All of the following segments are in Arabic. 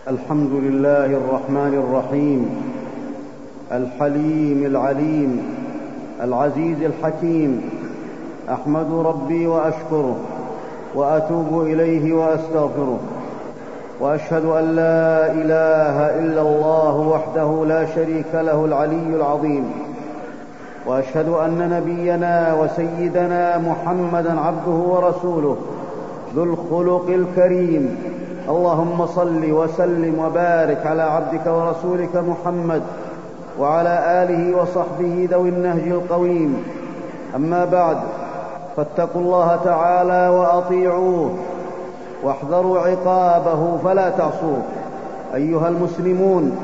الحمد لله الرحمن الرحيم الحليم العليم العزيز الحكيم. أحمد ربي وأشكره وأتوب إليه وأستغفره، وأشهد أن لا إله إلا الله وحده لا شريك له العلي العظيم، وأشهد أن نبينا وسيدنا محمدًا عبده ورسوله ذو الخلق الكريم. اللهم صل وسلم وبارك على عبدك ورسولك محمد وعلى آله وصحبه ذوي النهج القويم. أما بعد، فاتقوا الله تعالى وأطيعوه واحذروا عقابه فلا تعصوه. أيها المسلمون،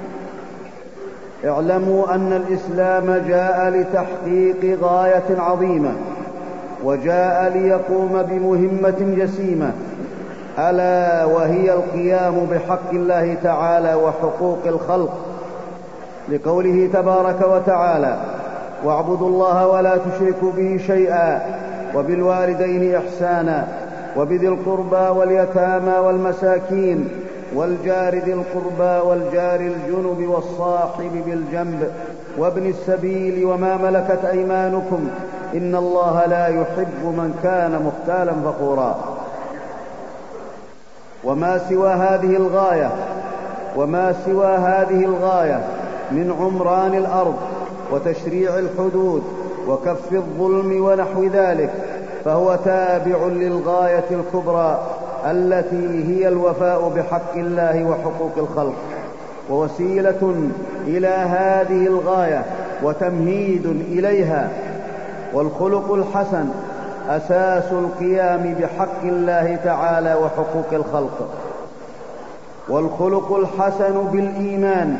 اعلموا أن الإسلام جاء لتحقيق غاية عظيمة، وجاء ليقوم بمهمة جسيمة، ألا وهي القيام بحق الله تعالى وحقوق الخلق، لقوله تبارك وتعالى: واعبدوا الله ولا تشركوا به شيئا وبالوالدين إحسانا وبذي القربى واليتامى والمساكين والجار ذي القربى والجار الجنب والصاحب بالجنب وابن السبيل وما ملكت أيمانكم إن الله لا يحب من كان مختالا فخورا. وما سوى هذه الغاية من عمران الأرض وتشريع الحدود وكف الظلم ونحو ذلك فهو تابع للغاية الكبرى التي هي الوفاء بحق الله وحقوق الخلق، ووسيلة إلى هذه الغاية وتمهيد إليها. والخلق الحسن أساس القيام بحق الله تعالى وحقوق الخلق. والخلق الحسن بالإيمان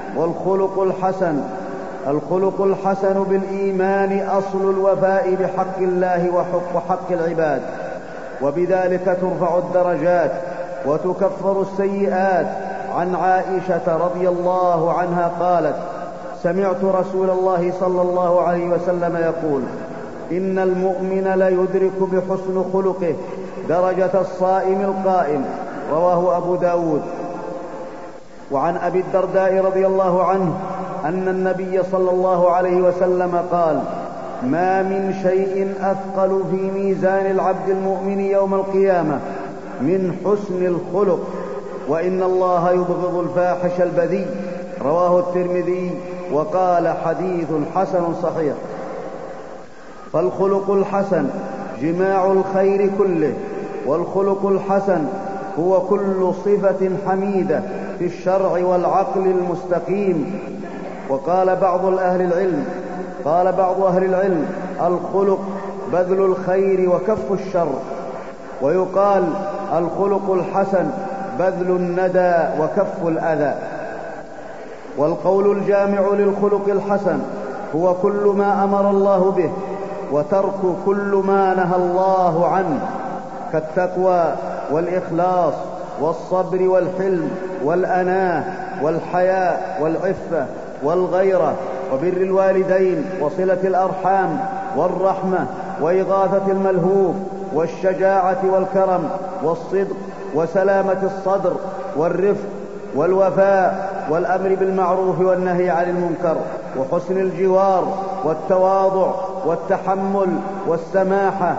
الخلق الحسن بالإيمان أصل الوفاء بحق الله وحق العباد، وبذلك ترفع الدرجات وتكفر السيئات. عن عائشة رضي الله عنها قالت: سمعت رسول الله صلى الله عليه وسلم يقول: إن المؤمن ليدرك بحسن خلقه درجة الصائم القائم. رواه أبو داود. وعن أبي الدرداء رضي الله عنه أن النبي صلى الله عليه وسلم قال: ما من شيء أثقل في ميزان العبد المؤمن يوم القيامة من حسن الخلق، وإن الله يبغض الفاحش البذيء. رواه الترمذي وقال: حديث حسن صحيح. فالخلق الحسن جماع الخير كله، والخلق الحسن هو كل صفة حميدة في الشرع والعقل المستقيم. وقال بعض أهل العلم: الخلق بذل الخير وكف الشر. ويقال: الخلق الحسن بذل الندى وكف الأذى. والقول الجامع للخلق الحسن هو كل ما أمر الله به وترك كل ما نهى الله عنه، كالتقوى والإخلاص والصبر والحلم والأناة والحياء والعفة والغيرة وبر الوالدين وصلة الأرحام والرحمة وإغاثة الملهوف والشجاعة والكرم والصدق وسلامة الصدر والرفق والوفاء والأمر بالمعروف والنهي عن المنكر وحسن الجوار والتواضع والتحمل والسماحة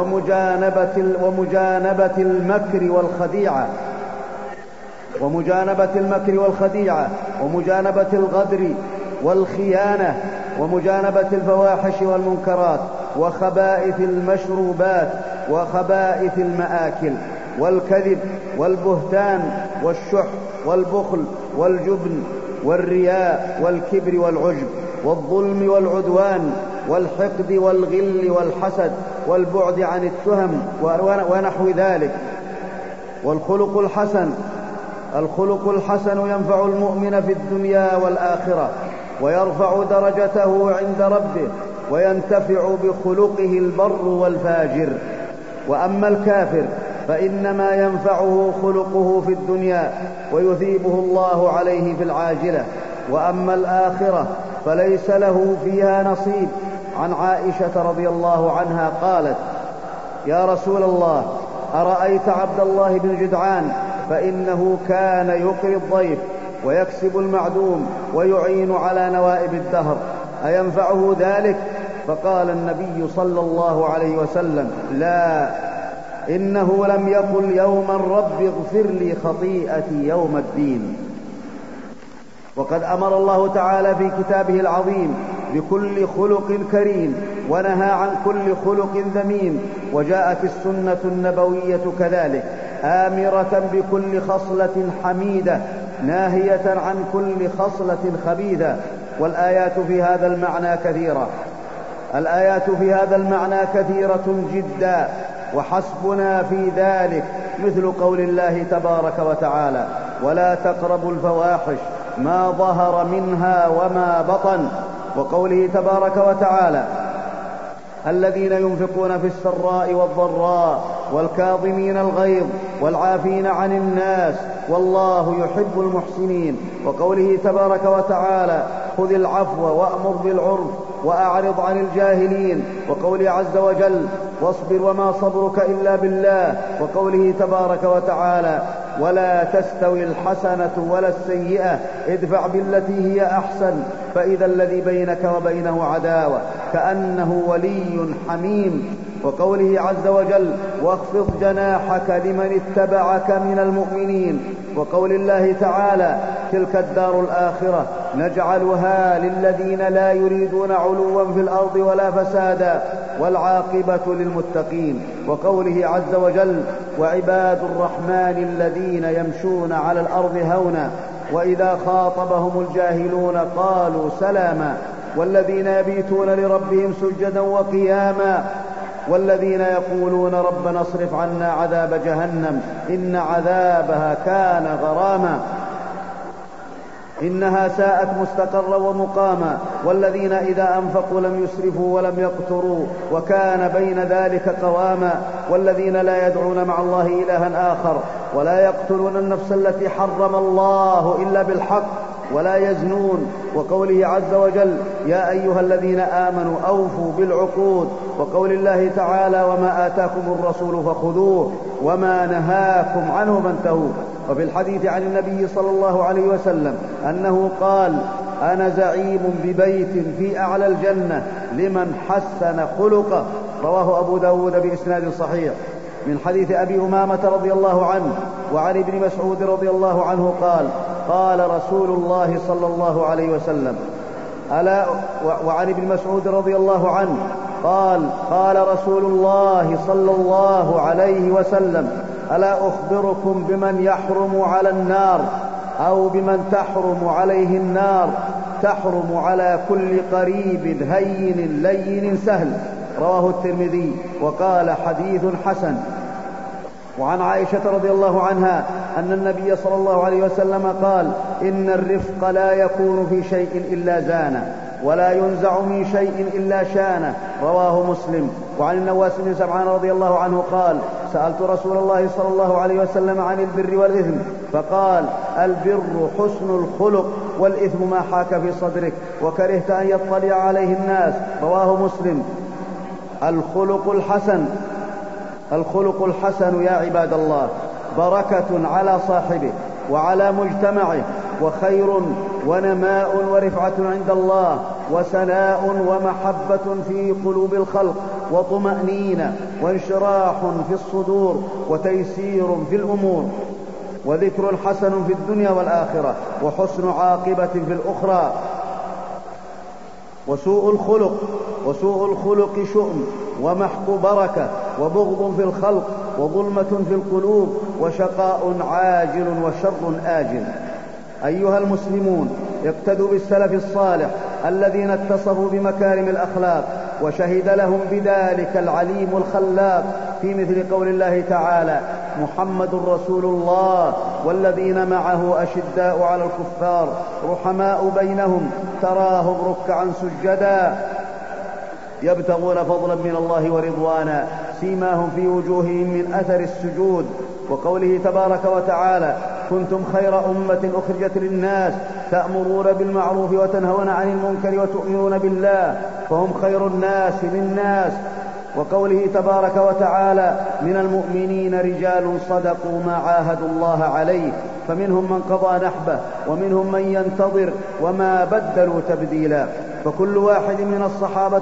ومجانبة المكر والخديعة ومجانبة الغدر والخيانة ومجانبة الفواحش والمنكرات وخبائث المشروبات وخبائث المآكل والكذب والبهتان والشح والبخل والجبن والرياء والكبر والعجب والظلم والعدوان والحقد والغل والحسد والبعد عن التهم ونحو ذلك. والخلق الحسن ينفع المؤمن في الدنيا والآخرة، ويرفع درجته عند ربه، وينتفع بخلقه البر والفاجر. وأما الكافر فإنما ينفعه خلقه في الدنيا ويثيبه الله عليه في العاجلة، وأما الآخرة فليس له فيها نصيب. عن عائشة رضي الله عنها قالت: يا رسول الله، أرأيت عبد الله بن جدعان فإنه كان يقري الضيف ويكسب المعدوم ويعين على نوائب الدهر، أينفعه ذلك؟ فقال النبي صلى الله عليه وسلم: لا، إنه لم يقل يوما رب اغفر لي خطيئتي يوم الدين. وقد أمر الله تعالى في كتابه العظيم بكل خلق كريم ونهى عن كل خلق ذميم، وجاءت السنة النبوية كذلك آمرة بكل خصلة حميدة ناهية عن كل خصلة خبيثة. والآيات في هذا المعنى كثيرة، الآيات في هذا المعنى كثيرة جدا، وحسبنا في ذلك مثل قول الله تبارك وتعالى: ولا تقربوا الفواحش ما ظهر منها وما بطن، وقوله تبارك وتعالى: الذين ينفقون في السراء والضراء والكاظمين الغيظ والعافين عن الناس والله يحب المحسنين، وقوله تبارك وتعالى: خذ العفو وأمر بالعرف وأعرض عن الجاهلين، وقوله عز وجل: واصبر وما صبرك إلا بالله، وقوله تبارك وتعالى: ولا تستوي الحسنة ولا السيئة ادفع بالتي هي أحسن فإذا الذي بينك وبينه عداوة كأنه ولي حميم، وقوله عز وجل: واخفض جناحك لمن اتبعك من المؤمنين، وقول الله تعالى: تلك الدار الآخرة نجعلها للذين لا يريدون علوا في الأرض ولا فسادا والعاقبة للمتقين، وقوله عز وجل: وعباد الرحمن الذين يمشون على الأرض هونا وإذا خاطبهم الجاهلون قالوا سلاما والذين يبيتون لربهم سجدا وقياما والذين يقولون ربنا اصرف عنا عذاب جهنم إن عذابها كان غراما إنها ساءت مستقرا ومقاما والذين إذا أنفقوا لم يسرفوا ولم يقتروا وكان بين ذلك قواما والذين لا يدعون مع الله إلها آخر ولا يقتلون النفس التي حرم الله إلا بالحق ولا يزنون، وقوله عز وجل: يا أيها الذين آمنوا أوفوا بالعقود، وقول الله تعالى: وما آتاكم الرسول فخذوه وما نهاكم عنه فانتهوا. وفي الحديث عن النبي صلى الله عليه وسلم أنه قال: أنا زعيم ببيت في أعلى الجنة لمن حسن خلقه، رواه أبو داود بإسناد صحيح. من حديث أبي أمامة رضي الله عنه وعن ابن مسعود رضي الله عنه قال: قال رسول الله صلى الله عليه وسلم وعن ابن مسعود رضي الله عنه قال: قال رسول الله صلى الله عليه وسلم: ألا أخبركم بمن يحرم على النار أو بمن تحرم عليه النار؟ تحرم على كل قريب هين لين سهل، رواه الترمذي وقال: حديث حسن. وعن عائشة رضي الله عنها أن النبي صلى الله عليه وسلم قال: إن الرفق لا يكون في شيء إلا زانه ولا ينزع من شيء إلا شانه، رواه مسلم. وعن النواس بن سمعان رضي الله عنه قال: سألت رسول الله صلى الله عليه وسلم عن البر والإثم فقال: البر حسن الخلق والإثم ما حاك في صدرك وكرهت أن يطلع عليه الناس، رواه مسلم. الخلق الحسن يا عباد الله بركة على صاحبه وعلى مجتمعه وخير ونماء ورفعة عند الله وسناء ومحبة في قلوب الخلق وطمأنينة وانشراح في الصدور وتيسير في الأمور وذكر حسن في الدنيا والآخرة وحسن عاقبة في الأخرى. وسوء الخلق شؤم ومحق بركة وبغض في الخلق وظلمة في القلوب وشقاء عاجل وشر آجل. أيها المسلمون، اقتدوا بالسلف الصالح الذين اتصفوا بمكارم الأخلاق وشهد لهم بذلك العليم الخلاق في مثل قول الله تعالى: محمد رسول الله والذين معه أشداء على الكفار رحماء بينهم تراهم ركعا سجدا يبتغون فضلا من الله ورضوانا سيماهم في وجوههم من أثر السجود. وقوله تبارك وتعالى: كنتم خير أمة أخرجت للناس تأمرون بالمعروف وتنهون عن المنكر وتؤمنون بالله، فهم خير الناس للناس وقوله تبارك وتعالى: من المؤمنين رجال صدقوا ما عاهدوا الله عليه فمنهم من قضى نحبه ومنهم من ينتظر وما بدلوا تبديلا. فكل واحد من الصحابة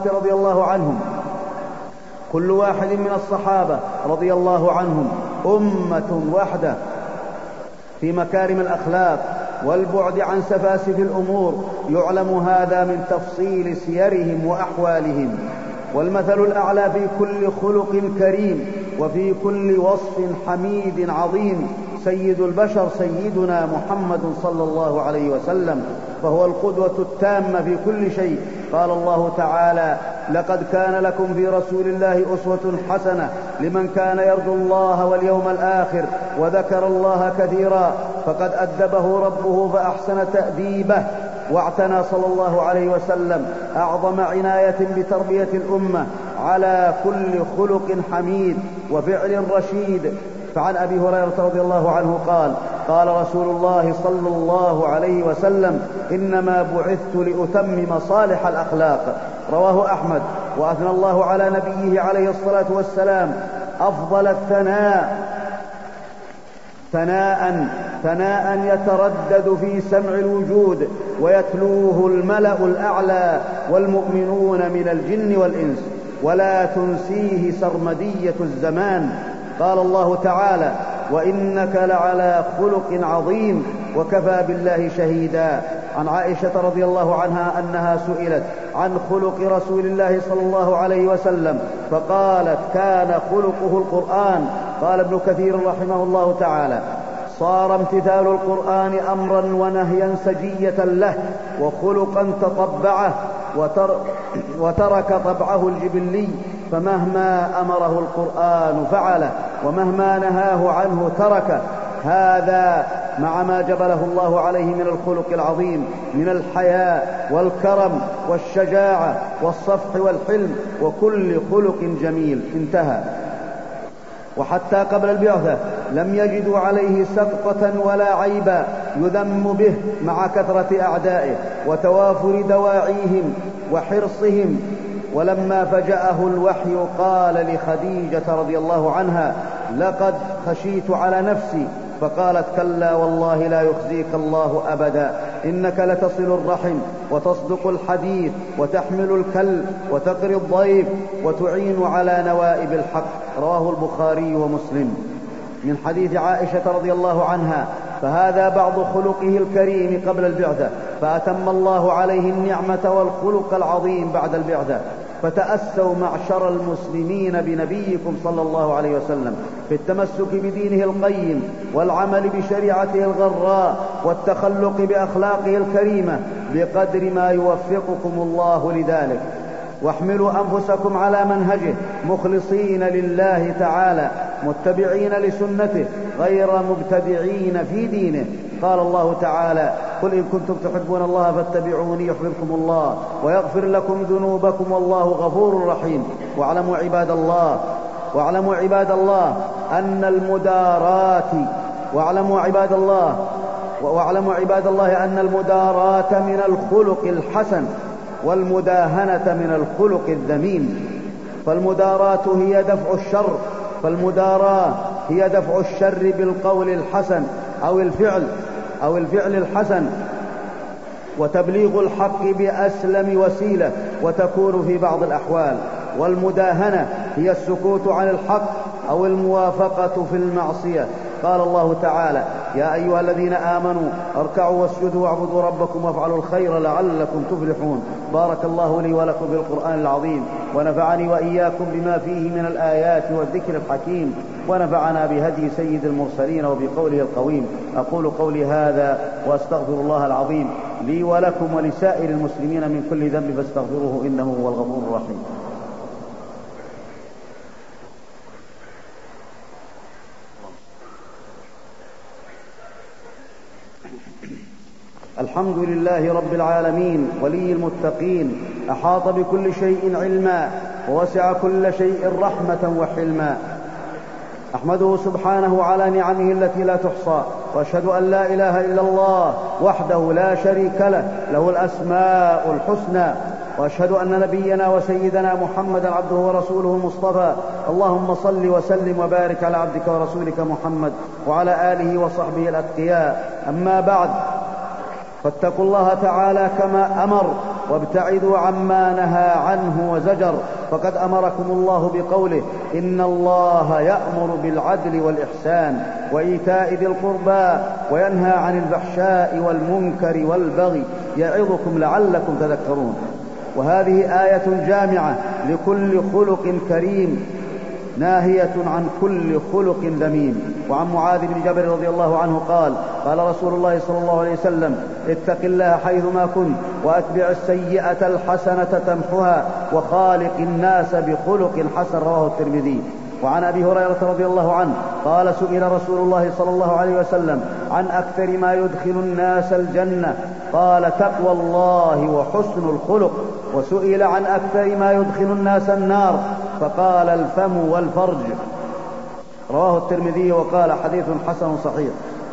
رضي الله عنهم أمة واحدة في مكارم الأخلاق والبعد عن سفاسف الأمور، يعلم هذا من تفصيل سيرهم وأحوالهم. والمثل الأعلى في كل خلق كريم وفي كل وصف حميد عظيم سيد البشر سيدنا محمد صلى الله عليه وسلم، فهو القدوة التامة في كل شيء. قال الله تعالى: لقد كان لكم في رسول الله أسوة حسنة لمن كان يرجو الله واليوم الآخر وذكر الله كثيرا. فقد أدبه ربه فأحسن تأديبه، واعتنى صلى الله عليه وسلم أعظم عناية بتربية الأمة على كل خلق حميد وفعل رشيد. فعن أبي هريرة رضي الله عنه قال: قال رسول الله صلى الله عليه وسلم: إنما بعثت لأتمم صالح الأخلاق. رواه أحمد. وأثنى الله على نبيه عليه الصلاة والسلام أفضل الثناء ثناء يتردد في سمع الوجود ويتلوه الملأ الأعلى والمؤمنون من الجن والإنس، ولا تنسيه سرمدية الزمان. قال الله تعالى: وإنك لعلى خلق عظيم وكفى بالله شهيدا. عن عائشة رضي الله عنها أنها سئلت عن خلق رسول الله صلى الله عليه وسلم فقالت: كان خلقه القرآن. قال ابن كثير رحمه الله تعالى: صار امتثال القرآن أمرا ونهيا سجية له وخلقا تطبعه وترك طبعه الجبلي، فمهما أمره القرآن فعله ومهما نهاه عنه تركه. هذا مع ما جبله الله عليه من الخلق العظيم من الحياء والكرم والشجاعة والصفح والحلم وكل خلق جميل. انتهى. وحتى قبل البعثة لم يجدوا عليه سقطة ولا عيبا يذم به مع كثرة أعدائه وتوافر دواعيهم وحرصهم. ولما فجأه الوحي قال لخديجة رضي الله عنها: لقد خشيت على نفسي، فقالت: كلا والله لا يخزيك الله أبدا، إنك لتصل الرحم وتصدق الحديث وتحمل الكل وتقري الضيف وتعين على نوائب الحق. رواه البخاري ومسلم. من حديث عائشة رضي الله عنها: فهذا بعض خلقه الكريم قبل البعثة، فأتم الله عليه النعمة والخلق العظيم بعد البعثة. فتأسوا معشر المسلمين بنبيكم صلى الله عليه وسلم في التمسك بدينه القيم والعمل بشريعته الغراء والتخلق بأخلاقه الكريمة بقدر ما يوفقكم الله لذلك. واحملوا أنفسكم على منهجه مخلصين لله تعالى متبعين لسنته غير مبتدعين في دينه. قال الله تعالى: قل إن كنتم تحبون الله فاتبعوني يحببكم الله ويغفر لكم ذنوبكم والله غفور رحيم. واعلموا عباد الله أن المداراة من الخلق الحسن والمداهنة من الخلق الذميم. فالمداراة هي دفع الشر بالقول الحسن أو الفعل الحسن وتبليغ الحق بأسلم وسيلة وتكون في بعض الأحوال. والمداهنة هي السكوت عن الحق أو الموافقة في المعصية. قال الله تعالى: يا أيها الذين آمنوا اركعوا واسجدوا واعبدوا ربكم وافعلوا الخير لعلكم تفلحون. بارك الله لي ولكم بالقرآن العظيم، ونفعني وإياكم بما فيه من الآيات والذكر الحكيم، ونفعنا بهدي سيد المرسلين وبقوله القويم. أقول قولي هذا وأستغفر الله العظيم لي ولكم ولسائر المسلمين من كل ذنب فاستغفروه إنه هو الغفور الرحيم. الحمد لله رب العالمين ولي المتقين، أحاط بكل شيء علما ووسع كل شيء رحمة وحلما. أحمده سبحانه على نعمه التي لا تحصى، وأشهد أن لا إله إلا الله وحده لا شريك له الأسماء الحسنى. وأشهد أن نبينا وسيدنا محمدا عبده ورسوله المصطفى. اللهم صل وسلم وبارك على عبدك ورسولك محمد وعلى آله وصحبه الأتقياء. أما بعد، فاتقوا الله تعالى كما أمر وابتعدوا عما نهى عنه وزجر. فقد أمركم الله بقوله: إن الله يأمر بالعدل والإحسان وإيتاء ذي القربى وينهى عن الفحشاء والمنكر والبغي يعظكم لعلكم تذكرون. وهذه آية جامعة لكل خلق كريم ناهية عن كل خلق ذميم. وعن معاذ بن جبل رضي الله عنه قال: قال رسول الله صلى الله عليه وسلم: اتق الله حيثما كنت وأتبع السيئة الحسنة تمحها وخالق الناس بخلق حسن. رواه الترمذي. وعن أبي هريرة رضي الله عنه قال: سئل رسول الله صلى الله عليه وسلم عن أكثر ما يدخل الناس الجنة، قال: تقوى الله وحسن الخلق. وسئل عن أكثر ما يدخل الناس النار، فقال: الفم والفرج. رواه الترمذي وقال: حديث حسن صحيح.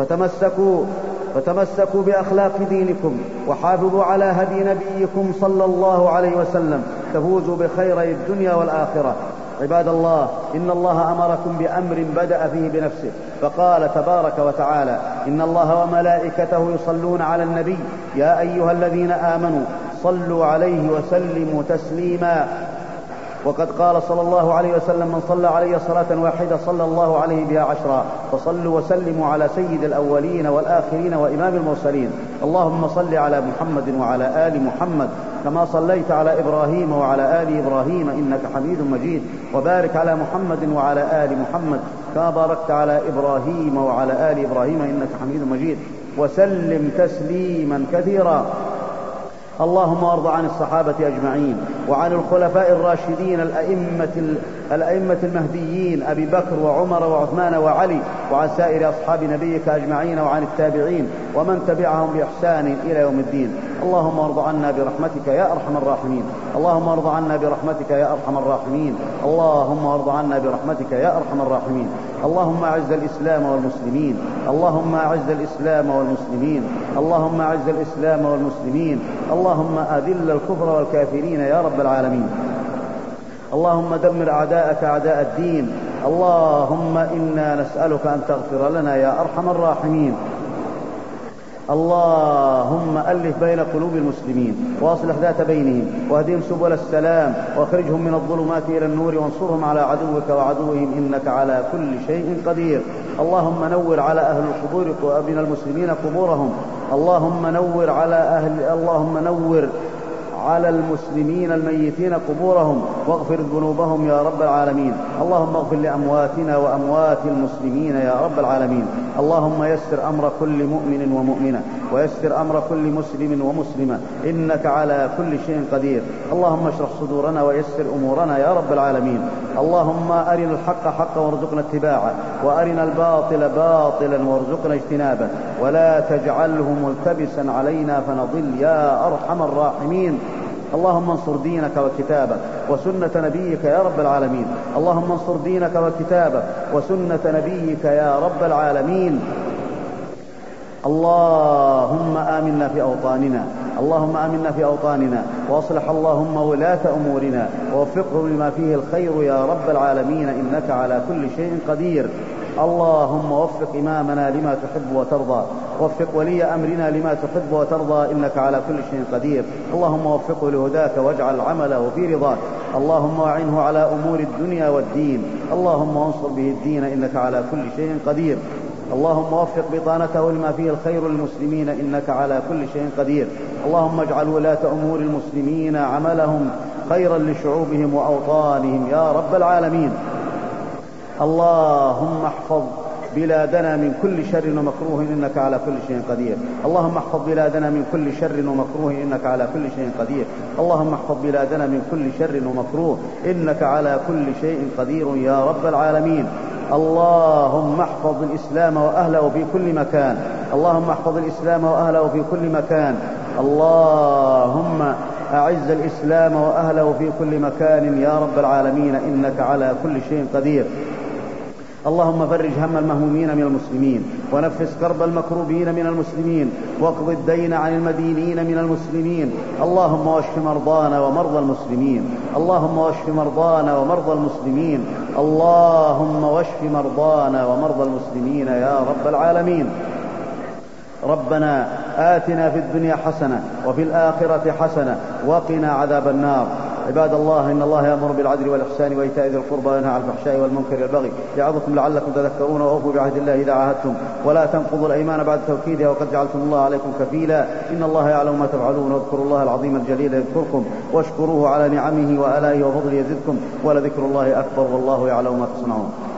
فتمسكوا بأخلاق دينكم وحافظوا على هدي نبيكم صلى الله عليه وسلم تفوزوا بخيري الدنيا والآخرة. عباد الله، إن الله أمركم بأمر بدأ فيه بنفسه، فقال تبارك وتعالى: إن الله وملائكته يصلون على النبي يا أيها الذين آمنوا صلوا عليه وسلموا تسليما. وقد قال صلى الله عليه وسلم: من صلى علي صلاة واحدة صلى الله عليه بها 10. فصلوا وسلموا على سيد الأولين والآخرين وإمام المرسلين. اللهم صل على محمد وعلى آل محمد كما صليت على إبراهيم وعلى آل إبراهيم إنك حميد مجيد. وبارك على محمد وعلى آل محمد كما باركت على إبراهيم وعلى آل إبراهيم إنك حميد مجيد. وسلم تسليما كثيرا. اللهم وارض عن الصحابة أجمعين وعن الخلفاء الراشدين الأئمة المهديين أبي بكر وعمر وعثمان وعلي، وعن سائر أصحاب نبيك أجمعين، وعن التابعين ومن تبعهم بإحسان إلى يوم الدين. اللهم وارض عنا برحمتك يا أرحم الراحمين. اللهم وارض عنا برحمتك يا أرحم الراحمين. اللهم وارض عنا برحمتك يا أرحم الراحمين. اللهم أعز الإسلام والمسلمين. اللهم أعز الإسلام والمسلمين. اللهم أعز الإسلام والمسلمين. اللهم أذل الكفر والكافرين يا رب العالمين. اللهم دمر أعداءك أعداء الدين. اللهم إنا نسألك أن تغفر لنا يا أرحم الراحمين. اللهم ألف بين قلوب المسلمين وأصلح ذات بينهم واهدهم سبل السلام واخرجهم من الظلمات إلى النور وانصرهم على عدوك وعدوهم إنك على كل شيء قدير. اللهم نور على أهل القبور من المسلمين قبورهم. اللهم نور على المسلمين الميتين قبورهم واغفر ذنوبهم يا رب العالمين. اللهم اغفر لأمواتنا وأموات المسلمين يا رب العالمين. اللهم يسر أمر كل مؤمن ومؤمنة ويسر أمر كل مسلم ومسلمة إنك على كل شيء قدير. اللهم اشرح صدورنا ويسر أمورنا يا رب العالمين. اللهم أرنا الحق حقا وارزقنا اتباعه وأرنا الباطل باطلا وارزقنا اجتنابه ولا تجعله ملتبسا علينا فنضل يا أرحم الراحمين. اللهم انصر دينك وكتابك وسنة نبيك يا رب العالمين. اللهم انصر دينك وكتابك وسنة نبيك يا رب العالمين. اللهم آمنا في أوطاننا. اللهم آمنا في أوطاننا وأصلح اللهم ولاة أمورنا ووفقهم لما فيه الخير يا رب العالمين إنك على كل شيء قدير. اللهم وفق إمامنا لما تحب وترضى، وفق ولي أمرنا لما تحب وترضى إنك على كل شيء قدير. اللهم وفقه لهداك واجعل عمله في رضاك. اللهم أعنه على أمور الدنيا والدين. اللهم انصر به الدين إنك على كل شيء قدير. اللهم وفق بطانته لما فيه الخير للمسلمين إنك على كل شيء قدير. اللهم اجعل ولاة أمور المسلمين عملهم خيرا لشعوبهم وأوطانهم يا رب العالمين. اللهم احفظ بلادنا من كل شر ومكروه إنك على كل شيء قدير. اللهم احفظ بلادنا من كل شر ومكروه إنك على كل شيء قدير. اللهم احفظ بلادنا من كل شر ومكروه إنك على كل شيء قدير يا رب العالمين. اللهم احفظ الإسلام وأهله في كل مكان. اللهم احفظ الإسلام وأهله في كل مكان. اللهم أعز الإسلام وأهله في كل مكان يا رب العالمين إنك على كل شيء قدير. اللهم فرج هم المهمومين من المسلمين، ونفس كرب المكروبين من المسلمين، واقض الدين عن المدينين من المسلمين. اللهم واشف مرضانا ومرضى المسلمين، اللهم واشف مرضانا ومرضى المسلمين، اللهم واشف مرضانا ومرضى المسلمين يا رب العالمين. ربنا آتنا في الدنيا حسنة وفي الآخرة حسنة وقنا عذاب النار. عباد الله، إن الله يأمر بالعدل والإحسان وإيتاء ذي القربى وينهى عن الفحشاء والمنكر والبغي يعظكم لعلكم تذكرون. وأوفوا بعهد الله إذا عاهدتم، ولا تنقضوا الأيمان بعد توكيدها، وقد جعلتم الله عليكم كفيلا. إن الله يعلم ما تفعلون. واذكروا الله العظيم الجليل يذكركم، واشكروه على نعمه وآلائه وفضله يزدكم، ولذكر الله أكبر، والله يعلم ما تصنعون.